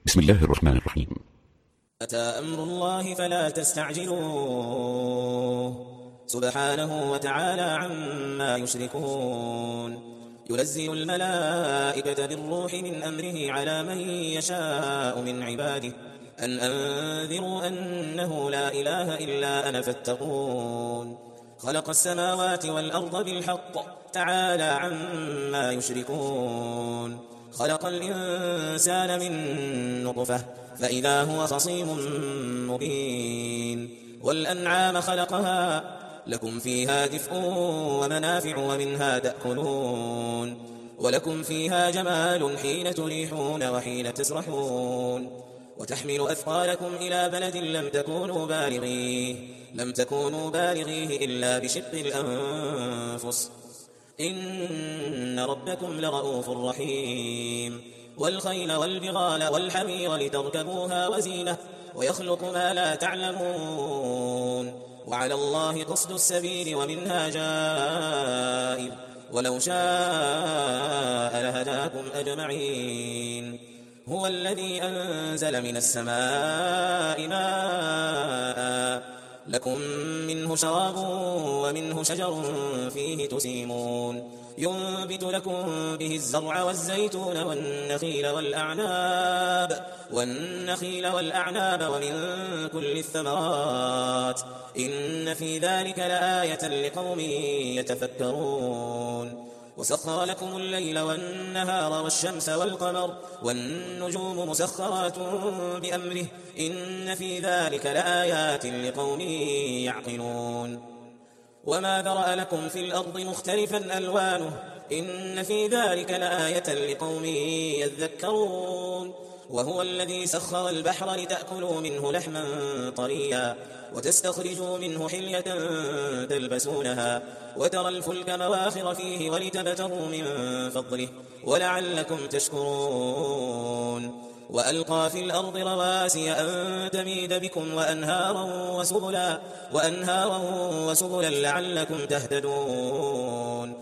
بسم الله الرحمن الرحيم. أتى أمر الله فلا تستعجلوه سبحانه وتعالى عما يشركون. ينزل الملائكة بالروح من أمره على من يشاء من عباده أن أنذروا أنه لا إله إلا أنا فاتقون. خلق السماوات والأرض بالحق تعالى عما يشركون. خلق الإنسان من نطفة فإذا هو خصيم مبين. والأنعام خلقها لكم فيها دفء ومنافع ومنها تأكلون ولكم فيها جمال حين تريحون وحين تسرحون. وتحمل أثقالكم إلى بلد لم تكونوا بالغيه إلا بشق الأنفس إن ربكم لرؤوف رحيم. والخيل والبغال والحمير لتركبوها وزينة ويخلق ما لا تعلمون. وعلى الله قصد السبيل ومنها جائر ولو شاء لهداكم أجمعين. هو الذي أنزل من السماء ماء لكم منه شراب ومنه شجر فيه تسيمون. ينبت لكم به الزرع والزيتون والنخيل والأعناب ومن كل الثمرات إن في ذلك لآية لقوم يتفكرون. وسخر لكم الليل والنهار والشمس والقمر والنجوم مسخرات بأمره إن في ذلك لآيات لقوم يعقلون. وما ذرأ لكم في الأرض مختلفا ألوانه إن في ذلك لآية لقوم يذكرون. وهو الذي سخر البحر لتأكلوا منه لحما طريا وتستخرجوا منه حلية تلبسونها وترى الفلك مواخر فيه ولتبتغوا من فضله ولعلكم تشكرون. وألقى في الأرض رواسي أن تميد بكم وأنهارا وسبلا لعلكم تهتدون.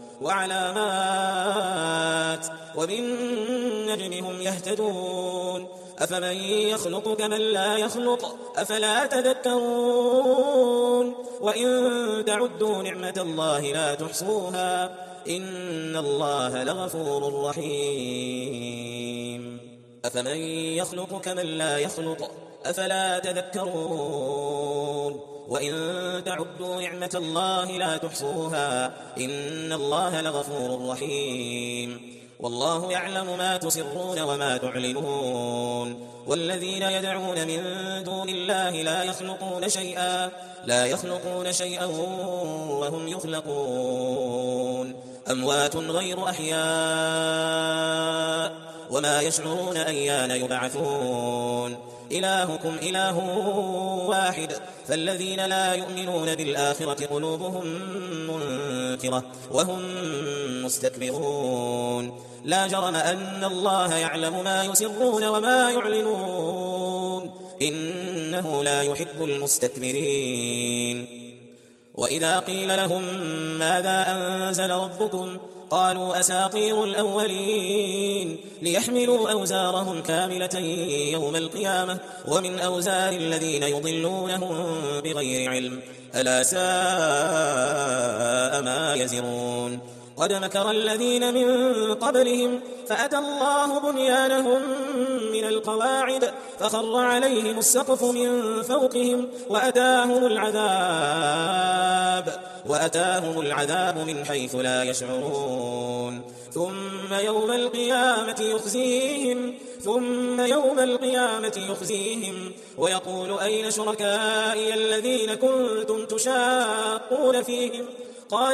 وعلامات وبالنجم هم يهتدون. أفمن يخلق كمن لا يخلق أفلا تذكرون. وإن تعدوا نعمة الله لا تحصوها إن الله لغفور رحيم. أفمن يخلق كمن لا يخلق أفلا تذكرون. وإن تعدوا نعمة الله لا تحصوها إن الله لغفور رحيم. والله يعلم ما تسرون وما تعلنون. والذين يدعون من دون الله لا يخلقون شيئا وهم يخلقون. أموات غير أحياء وما يشعرون أيان يبعثون. إلهكم إله واحد فالذين لا يؤمنون بالآخرة قلوبهم منكرة وهم مستكبرون. لا جرم أن الله يعلم ما يسرون وما يعلنون إنه لا يحب المستكبرين. وإذا قيل لهم ماذا أنزل ربكم قالوا أساطير الأولين ليحملوا أوزارهم كاملة يوم القيامة ومن أوزار الذين يضلونهم بغير علم ألا ساء ما يزرون. قد مكر الذين من قبلهم فأتى الله بنيانهم من القواعد فخر عليهم السقف من فوقهم وأتاهم العذاب من حيث لا يشعرون. ثم يوم القيامة يخزيهم ويقول أين شركائي الذين كنتم تشاقون فيهم قال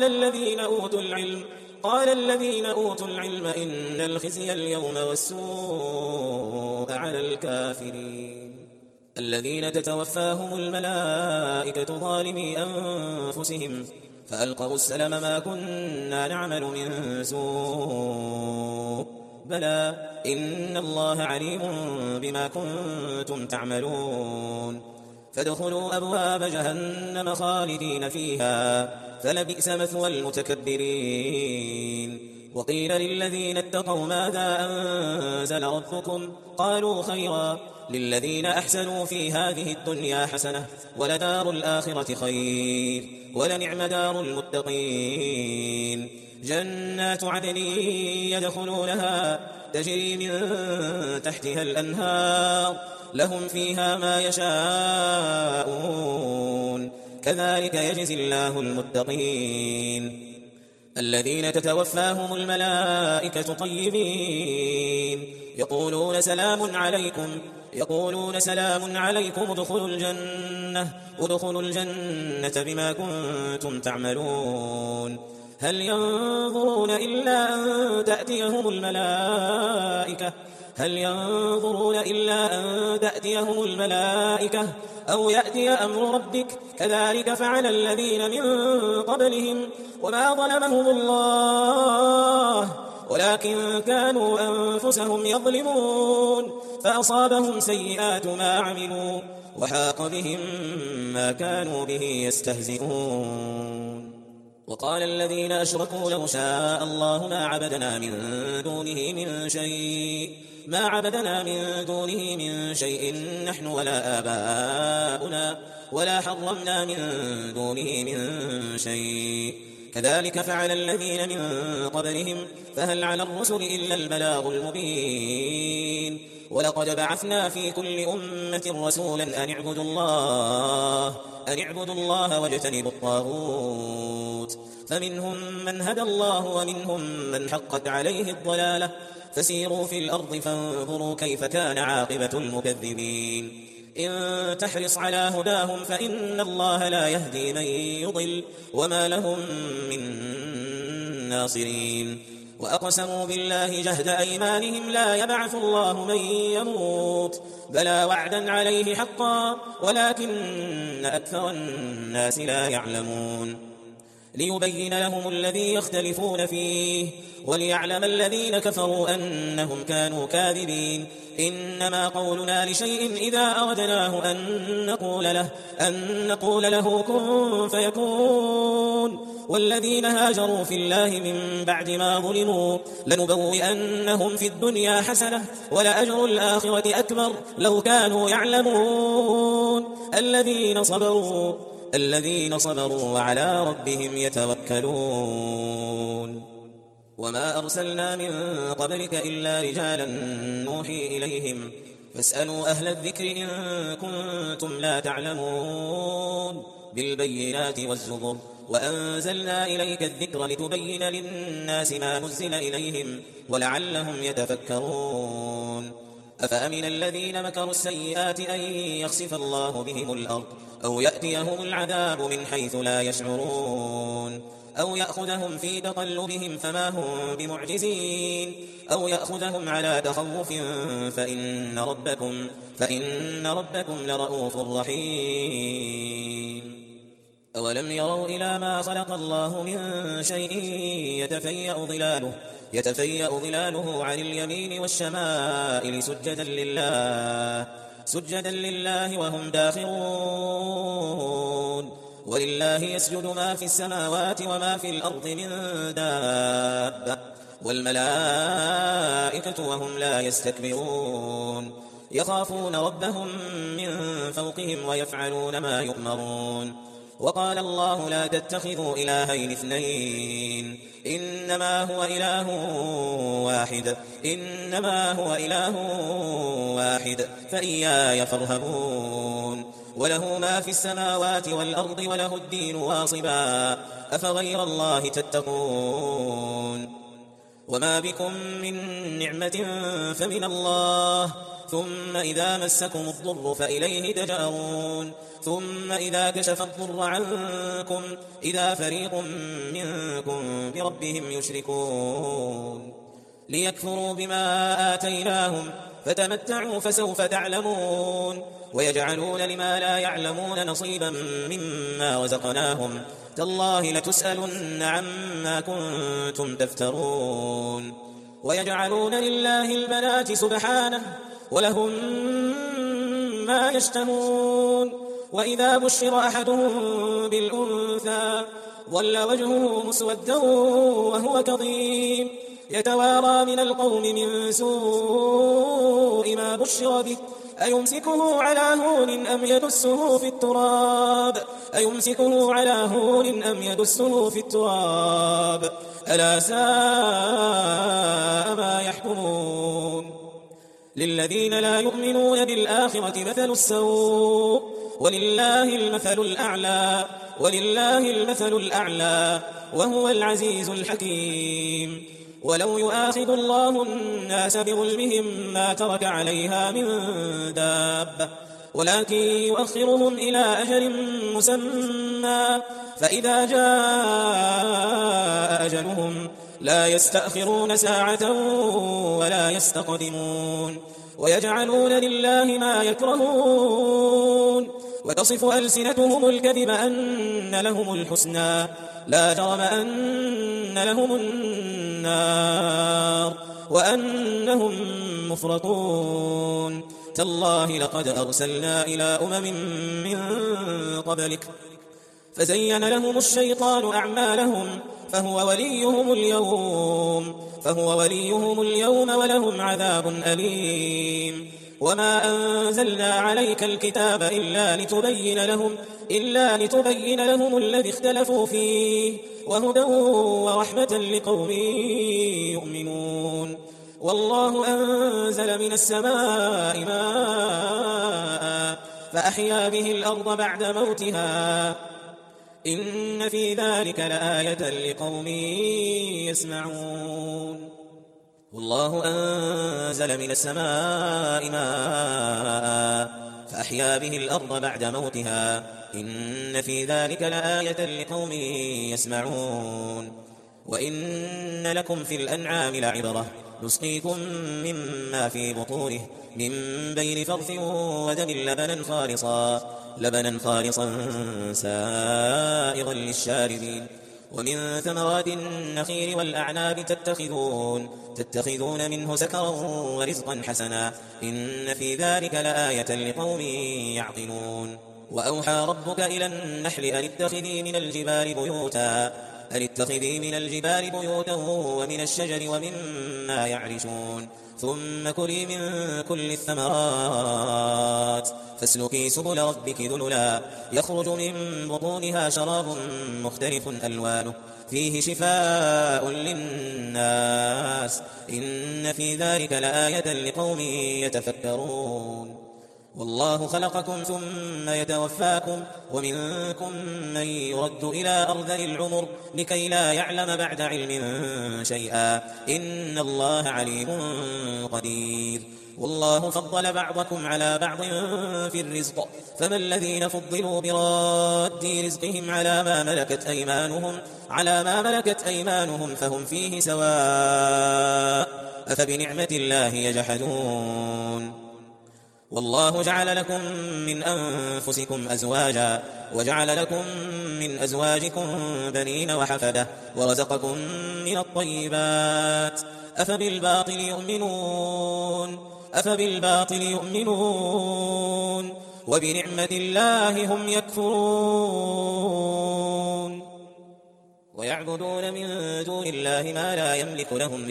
الذين أوتوا العلم إن الخزي اليوم والسوء على الكافرين الذين تتوفاهم الملائكة ظالمي أنفسهم فألقوا السلم ما كنا نعمل من سوء بلى إن الله عليم بما كنتم تعملون. فادخلوا أبواب جهنم خالدين فيها فلبئس مثوى المتكبرين. وقيل للذين اتقوا ماذا أنزل ربكم قالوا خيرا للذين أحسنوا في هذه الدنيا حسنة ولدار الآخرة خير ولنعم دار المتقين جنات عدن يدخلونها تجري من تحتها الأنهار لهم فيها ما يشاءون كذلك يجزي الله المتقين الذين تتوفاهم الملائكة طيبين يقولون سلام عليكم ادخلوا الجنة بما كنتم تعملون هل ينظرون إلا أن تأتيهم الملائكة أو يأتي أمر ربك كذلك فعل الذين من قبلهم وما ظلمهم الله ولكن كانوا أنفسهم يظلمون فأصابهم سيئات ما عملوا وحاق بهم ما كانوا به يستهزئون وقال الذين أشركوا لو شاء الله ما عبدنا من دونه من شيء نحن ولا آباؤنا ولا حرمنا من دونه من شيء كذلك فعل الذين من قبلهم فهل على الرسل إلا البلاغ المبين ولقد بعثنا في كل أمة رسولا أن اعبدوا الله واجتنبوا الطاغوت فمنهم من هدى الله ومنهم من حقت عليه الضلالة فسيروا في الأرض فانظروا كيف كان عاقبة المكذبين إن تحرص على هداهم فإن الله لا يهدي من يضل وما لهم من ناصرين وأقسموا بالله جهد أيمانهم لا يبعث الله من يموت بلى وعدا عليه حقا ولكن أكثر الناس لا يعلمون ليبين لهم الذي يختلفون فيه وليعلم الذين كفروا أنهم كانوا كاذبين إنما قولنا لشيء إذا أردناه أن نقول له كن فيكون والذين هاجروا في الله من بعد ما ظلموا لنبوئنهم في الدنيا حسنة ولأجر الآخرة أكبر لو كانوا يعلمون الذين صبروا وعلى ربهم يتوكلون وما أرسلنا من قبلك إلا رجالا نوحي إليهم فاسألوا أهل الذكر إن كنتم لا تعلمون بالبينات والزبر وأنزلنا إليك الذكر لتبين للناس ما نزل إليهم ولعلهم يتفكرون أفأمن الذين مكروا السيئات أن يخسف الله بهم الأرض أو يأتيهم العذاب من حيث لا يشعرون أو يأخذهم في تقلبهم فما هم بمعجزين أو يأخذهم على تخوف فإن ربكم لرؤوف رحيم أولم يروا إلى ما خلق الله من شيء يتفيأ ظلاله عن اليمين والشمائل سجدا لله وهم داخرون ولله يسجد ما في السماوات وما في الأرض من دابة والملائكة وهم لا يستكبرون يخافون ربهم من فوقهم ويفعلون ما يؤمرون وقال الله لا تتخذوا إلهين اثنين إنما هو إله واحد فإياي فارهبون وله ما في السماوات والأرض وله الدين واصبا أفغير الله تتقون وما بكم من نعمة فمن الله ثم إذا مسكم الضر فإليه تجأرون ثم إذا كشف الضر عنكم إذا فريق منكم بربهم يشركون ليكفروا بما آتيناهم فتمتعوا فسوف تعلمون ويجعلون لما لا يعلمون نصيبا مما رزقناهم تالله لتسألن عما كنتم تفترون ويجعلون لله البنات سبحانه ولهم ما يشتهون وإذا بشر أحدهم بالأنثى ظل وجهه مسودا وهو كظيم يتوارى من القوم من سوء ما بشر به أيمسكه على هون أم يدسه في التراب ألا ساء ما يحكمون للذين لا يؤمنون بالآخرة مثل السوء ولله المثل الأعلى وهو العزيز الحكيم ولو يؤاخذ الله الناس بظلمهم ما ترك عليها من دابة ولكن يؤخرهم إلى أجل مسمى فإذا جاء أجلهم لا يستأخرون ساعة ولا يستقدمون ويجعلون لله ما يكرهون وتصف ألسنتهم الكذب أن لهم الحسنى لا جرم أن لهم النار وأنهم مفرطون تالله لقد أرسلنا إلى من قبلك فزين لهم الشيطان أعمالهم فهو وليهم اليوم ولهم عذاب أليم وما أنزلنا عليك الكتاب إلا لتبين لهم الذي اختلفوا فيه وهدى ورحمة لقوم يؤمنون والله أنزل من السماء ماء فأحيا به الأرض بعد موتها إن في ذلك لآية لقوم يسمعون والله أنزل من السماء ماء فأحيا به الأرض بعد موتها إن في ذلك لآية لقوم يسمعون وإن لكم في الأنعام لعبرة نسقيكم مما في بطونه من بين فرث ودم لبنا خالصا سائغا للشاربين ومن ثمرات النخيل والأعناب تتخذون منه سكرا ورزقا حسنا إن في ذلك لآية لقوم يعقلون وأوحى ربك إلى النحل أن اتخذي من الجبال بيوتا ومن الشجر ومما يعرشون ثم كلي من كل الثمرات فاسلكي سبل ربك ذللا يخرج من بطونها شراب مختلف ألوانه فيه شفاء للناس إن في ذلك لآية لقوم يتفكرون والله خلقكم ثم يتوفاكم ومنكم من يرد إلى أرذل العمر لكي لا يعلم بعد علم شيئا إن الله عليم قدير والله فضل بعضكم على بعض في الرزق فما الذين فضلوا براد رزقهم على ما ملكت أيمانهم فهم فيه سواء أفبنعمة الله يجحدون والله جعل لكم من أنفسكم أزواجا وجعل لكم من أزواجكم بنين وحفدة ورزقكم من الطيبات أفبالباطل يؤمنون وبنعمة الله هم يكفرون ويعبدون من دون الله ما لا يملك لهم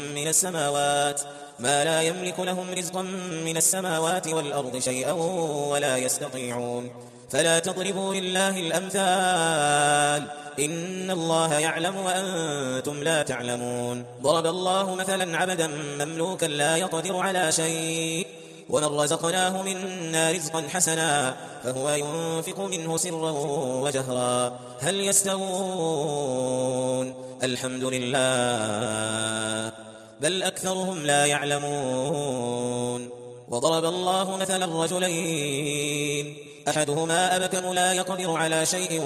رزقا من السماوات والأرض شيئا ولا يستطيعون فلا تضربوا لله الأمثال إن الله يعلم وأنتم لا تعلمون ضرب الله مثلا عبدا مملوكا لا يقدر على شيء ومن رزقناه منا رزقا حسنا فهو ينفق منه سرا وجهرا هل يستوون الحمد لله بل أكثرهم لا يعلمون وضرب الله مثلا رجلين أحدهما أبكم لا يقدر على شيء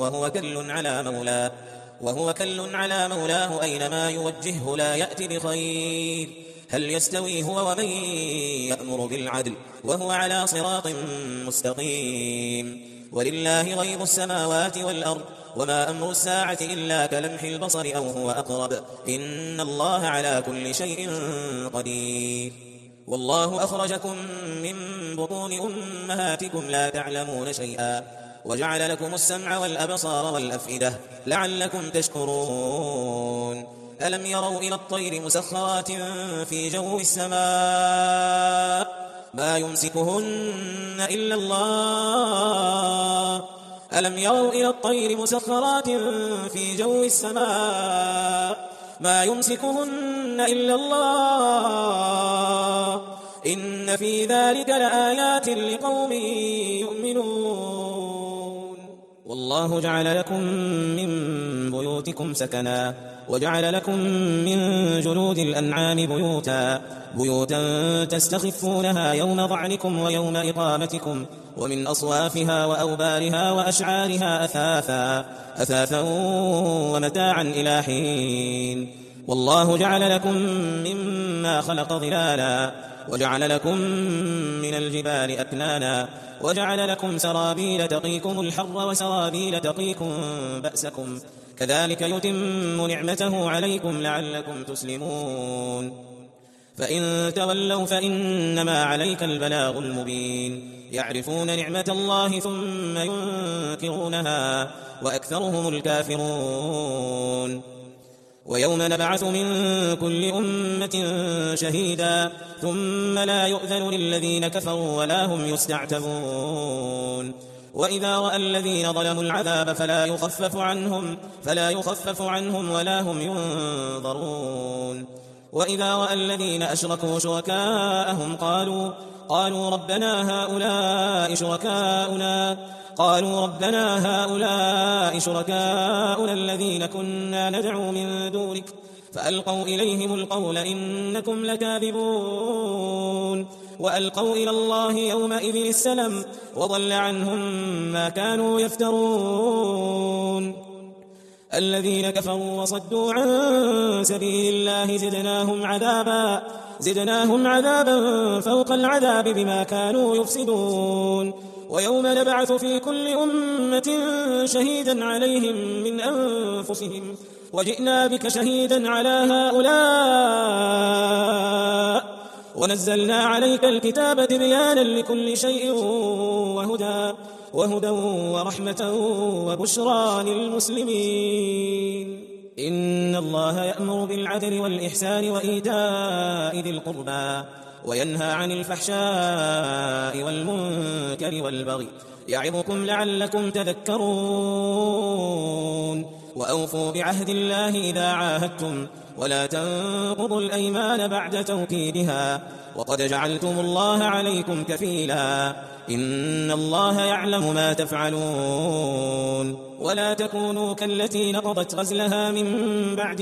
وهو كل على مولاه أينما يوجهه لا يأتي بخير هل يستوي هو ومن يأمر بالعدل وهو على صراط مستقيم ولله غيب السماوات والأرض وما أمر الساعة إلا كلمح البصر أو هو أقرب إن الله على كل شيء قدير والله أخرجكم من بطون أمهاتكم لا تعلمون شيئا وجعل لكم السمع والأبصار والأفئدة لعلكم تشكرون ألم يروا إلى الطير مسخرات في جو السماء ما يمسكهن إلا الله ألم يروا إلى الطير مسخرات في جو السماء ما يمسكهن إلا الله إن في ذلك لآيات لقوم يؤمنون والله جعل لكم من بيوتكم سكنا وجعل لكم من جلود الأنعام بيوتا تستخفونها يوم ظعنكم ويوم إقامتكم ومن أصوافها وأوبارها وأشعارها أثاثا ومتاعا إلى حين والله جعل لكم مما خلق ظلالا وجعل لكم من الجبال أكنانا وجعل لكم سرابيل تقيكم الحر وسرابيل تقيكم بأسكم كذلك يتم نعمته عليكم لعلكم تسلمون فإن تولوا فإنما عليك البلاغ المبين يعرفون نعمة الله ثم ينكرونها وأكثرهم الكافرون ويوم نبعث من كل أمة شهيدا ثم لا يؤذن للذين كفروا ولا هم يستعتبون وإذا رأى الذين ظلموا العذاب فلا يخفف عنهم ولا هم ينظرون وإذا رأى الذين أشركوا شركاءهم قالوا ربنا هؤلاء شركاؤنا الذين كنا ندعو من دونك فألقوا إليهم القول إنكم لكاذبون وألقوا إلى الله يومئذ السلم وضل عنهم ما كانوا يفترون الذين كفروا وصدوا عن سبيل الله زدناهم عذابا فوق العذاب بما كانوا يفسدون ويوم نبعث في كل أمة شهيدا عليهم من أنفسهم وجئنا بك شهيدا على هؤلاء ونزلنا عليك الكتاب تبيانا لكل شيء وهدى ورحمة وبشرى للمسلمين إن الله يأمر بالعدل والإحسان وإيتاء ذي القربى وينهى عن الفحشاء والمنكر والبغي يعظكم لعلكم تذكرون وأوفوا بعهد الله إذا عاهدتم ولا تنقضوا الأيمان بعد توكيدها وقد جعلتم الله عليكم كفيلا إن الله يعلم ما تفعلون ولا تكونوا كالتي نقضت غزلها من بعد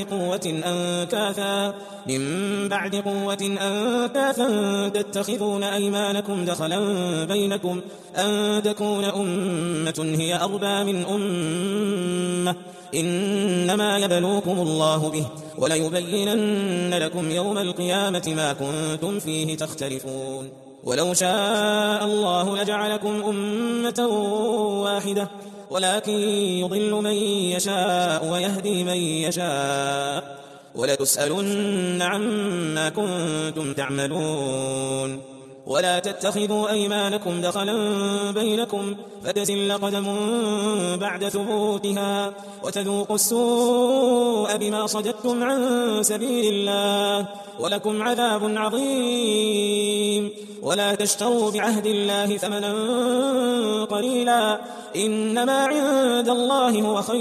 قوة أنكاثا تتخذون أيمانكم دخلا بينكم أن تكون أمة هي أربى من أمة إنما يبلوكم الله به وليبينن لكم يوم القيامة ما كنتم فيه تختلفون ولو شاء الله لجعلكم أمة واحدة ولكن يضل من يشاء ويهدي من يشاء ولتسألن عما كنتم تعملون ولا تتخذوا أيمانكم دخلا بينكم فتزل قدم بعد ثبوتها وتذوقوا السوء بما صددتم عن سبيل الله ولكم عذاب عظيم ولا تشتروا بعهد الله ثمنا قليلا إنما عند الله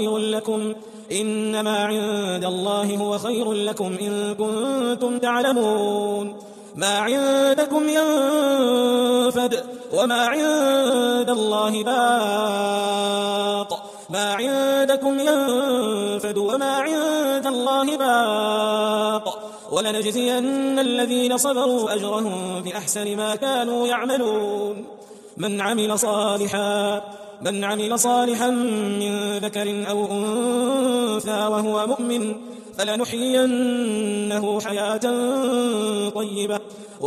هو خير لكم إن كنتم تعلمون ما عندكم ينفد وما عند الله باق ولنجزين الذين صبروا أجرهم بأحسن ما كانوا يعملون من عمل صالحا من ذكر أو أنثى وهو مؤمن فلنحيينه حياة طيبة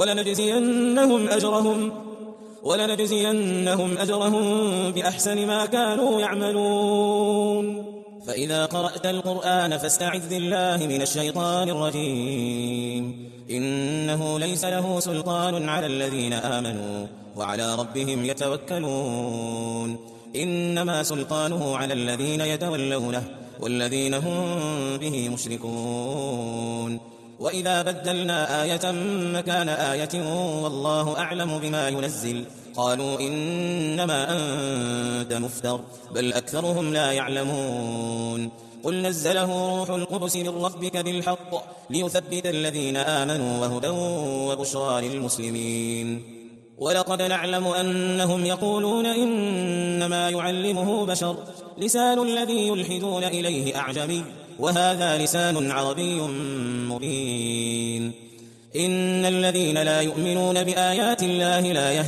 ولنجزينهم أجرهم بأحسن ما كانوا يعملون فإذا قرأت القرآن فاستعذ بالله من الشيطان الرجيم إنه ليس له سلطان على الذين آمنوا وعلى ربهم يتوكلون إنما سلطانه على الذين يتولونه والذين هم به مشركون. وإذا بدلنا آية مكان آية والله أعلم بما ينزل قالوا إنما أنت مفتر بل أكثرهم لا يعلمون. قل نزله روح القدس من ربك بالحق ليثبت الذين آمنوا وهدى وبشرى للمسلمين. ولقد نعلم أنهم يقولون إنما يعلمه بشر لسان الذي يلحدون إليه أعجمي وهذا لسان عربي مبين. إن الذين لا يؤمنون بآيات الله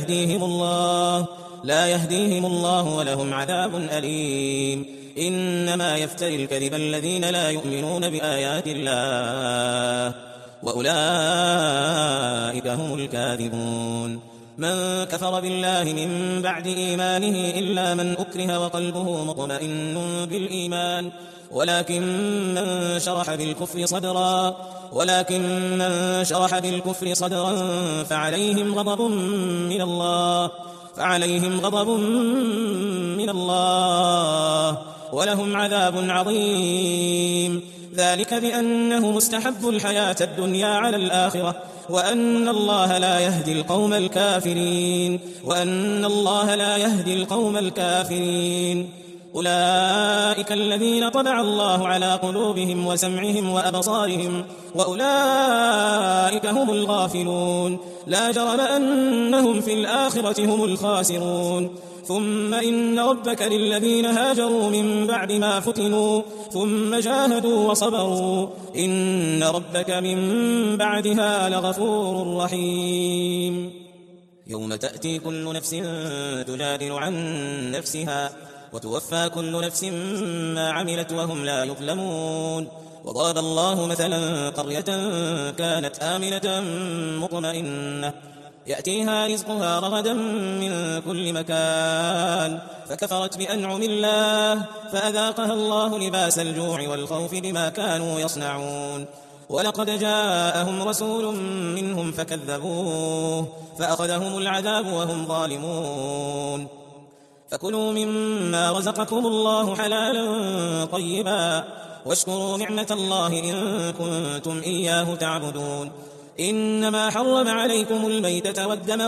لا يهديهم الله ولهم عذاب أليم. إنما يفتري الكذب الذين لا يؤمنون بآيات الله وأولئك هم الكاذبون. من كفر بالله من بعد إيمانه إلا من أكره وقلبه مطمئن بالإيمان ولكن من شرح بالكفر صدرا فعليهم غضب من الله ولهم عذاب عظيم. ذلك بأنه مستحب الحياة الدنيا على الآخرة وأن الله لا يهدي القوم الكافرين. أولئك الذين طبع الله على قلوبهم وسمعهم وأبصارهم وأولئك هم الغافلون. لا جرم أنهم في الآخرة هم الخاسرون. ثم إن ربك للذين هاجروا من بعد ما فتنوا ثم جاهدوا وصبروا إن ربك من بعدها لغفور رحيم. يوم تأتي كل نفس تجادل عن نفسها وتوفى كل نفس ما عملت وهم لا يظلمون. وضرب الله مثلا قرية كانت آمنة مطمئنة يأتيها رزقها رغدا من كل مكان فكفرت بأنعم الله فأذاقها الله لباس الجوع والخوف بما كانوا يصنعون. ولقد جاءهم رسول منهم فكذبوه فأخذهم العذاب وهم ظالمون. فكلوا مما رزقكم الله حلالا طيبا واشكروا نعمة الله إن كنتم إياه تعبدون. إنما حرم عليكم الميتة والدم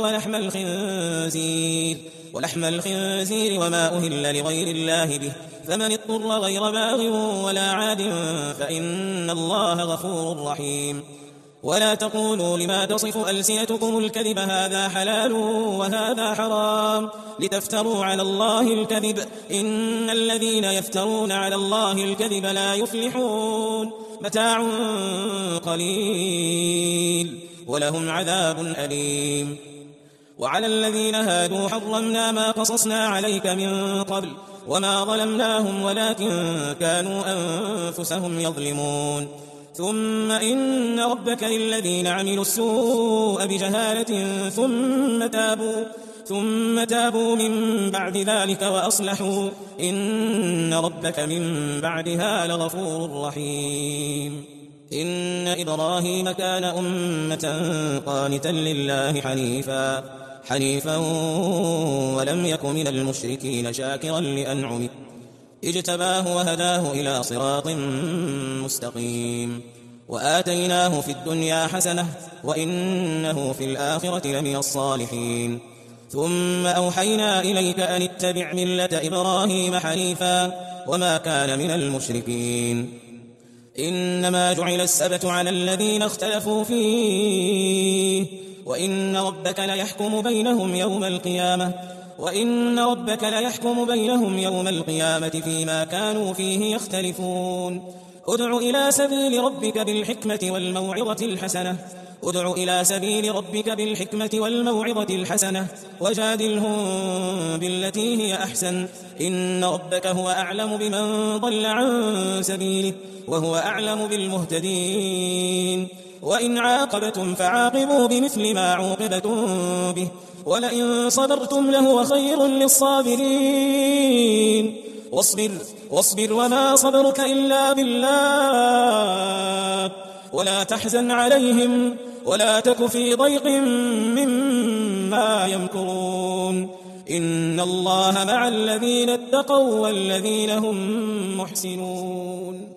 ولحم الخنزير وما أهل لغير الله به فمن اضطر غير باغ ولا عاد فإن الله غفور رحيم. ولا تقولوا لما تصف ألسنتكم الكذب هذا حلال وهذا حرام لتفتروا على الله الكذب إن الذين يفترون على الله الكذب لا يفلحون. متاع قليل ولهم عذاب أليم. وعلى الذين هادوا حرمنا ما قصصنا عليك من قبل وما ظلمناهم ولكن كانوا أنفسهم يظلمون. ثم إن ربك للذين عملوا السوء بجهالة ثم تابوا من بعد ذلك وأصلحوا إن ربك من بعدها لغفور رحيم. إن إبراهيم كان أمة قانتا لله حنيفا ولم يك من المشركين شاكرا لأنعمه اجتباه وهداه إلى صراط مستقيم. وآتيناه في الدنيا حسنة وإنه في الآخرة لمن الصالحين. ثم أوحينا إليك أن اتبع ملة إبراهيم حنيفا وما كان من المشركين. إنما جعل السبت على الذين اختلفوا فيه وإن ربك ليحكم بينهم يوم القيامة فيما كانوا فيه يختلفون. ادع إلى سبيل ربك بالحكمة والموعظة وجادلهم بالتي هي أحسن إن ربك هو أعلم بمن ضل عن سبيله وهو أعلم بالمهتدين. وإن عاقبتم فعاقبوا بمثل ما عوقبتم به ولئن صبرتم لهو خير للصابرين. واصبر وما صبرك إلا بالله ولا تحزن عليهم ولا تك في ضيق مما يمكرون. إن الله مع الذين اتقوا والذين هم محسنون